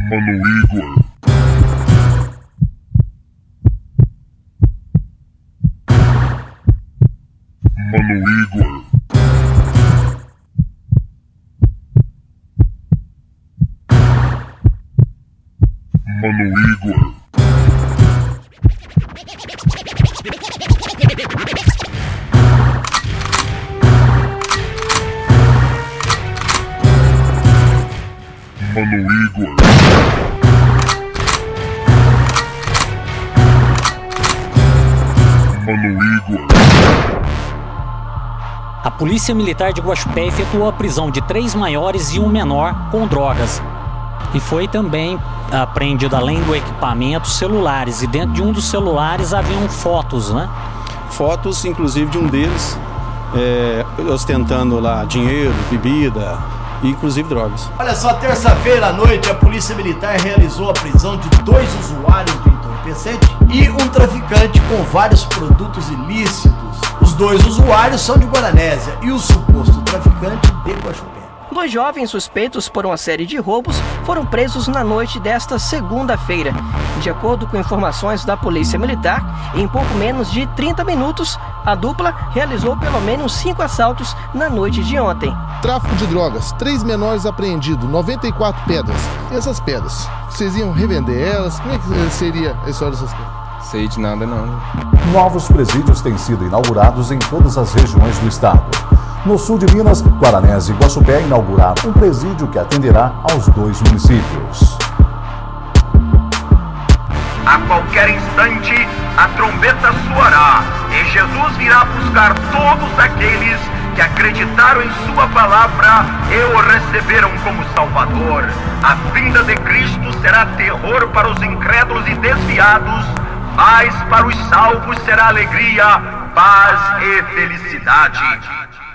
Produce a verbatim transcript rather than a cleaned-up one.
Mano Igor. Mano Igor. Mano Igor. Mano Igor. Mano Igor. A Polícia Militar de Guaxupé efetuou a prisão de três maiores e um menor com drogas. E foi também apreendido, além do equipamento, celulares. E dentro de um dos celulares haviam fotos, né? Fotos, inclusive, de um deles é, ostentando lá dinheiro, bebida e inclusive drogas. Olha só, terça-feira à noite a Polícia Militar realizou a prisão de dois usuários de entorpecente e um traficante com vários produtos ilícitos. Os dois usuários são de Guaranésia e o suposto traficante de Guaxupé. Dois jovens suspeitos por uma série de roubos foram presos na noite desta segunda-feira. De acordo com informações da Polícia Militar, em pouco menos de trinta minutos, a dupla realizou pelo menos cinco assaltos na noite de ontem. Tráfico de drogas, três menores apreendidos, noventa e quatro pedras. E essas pedras, vocês iam revender elas? Como é que seria a história dessas pedras? Sei de nada não. Novos presídios têm sido inaugurados em todas as regiões do estado. No sul de Minas, Guaranésia e Guaxupé inauguraram um presídio que atenderá aos dois municípios. A qualquer instante, a trombeta soará e Jesus virá buscar todos aqueles que acreditaram em sua palavra e o receberam como Salvador. A vinda de Cristo será terror para os incrédulos e desviados, mas para os salvos será alegria, paz e felicidade.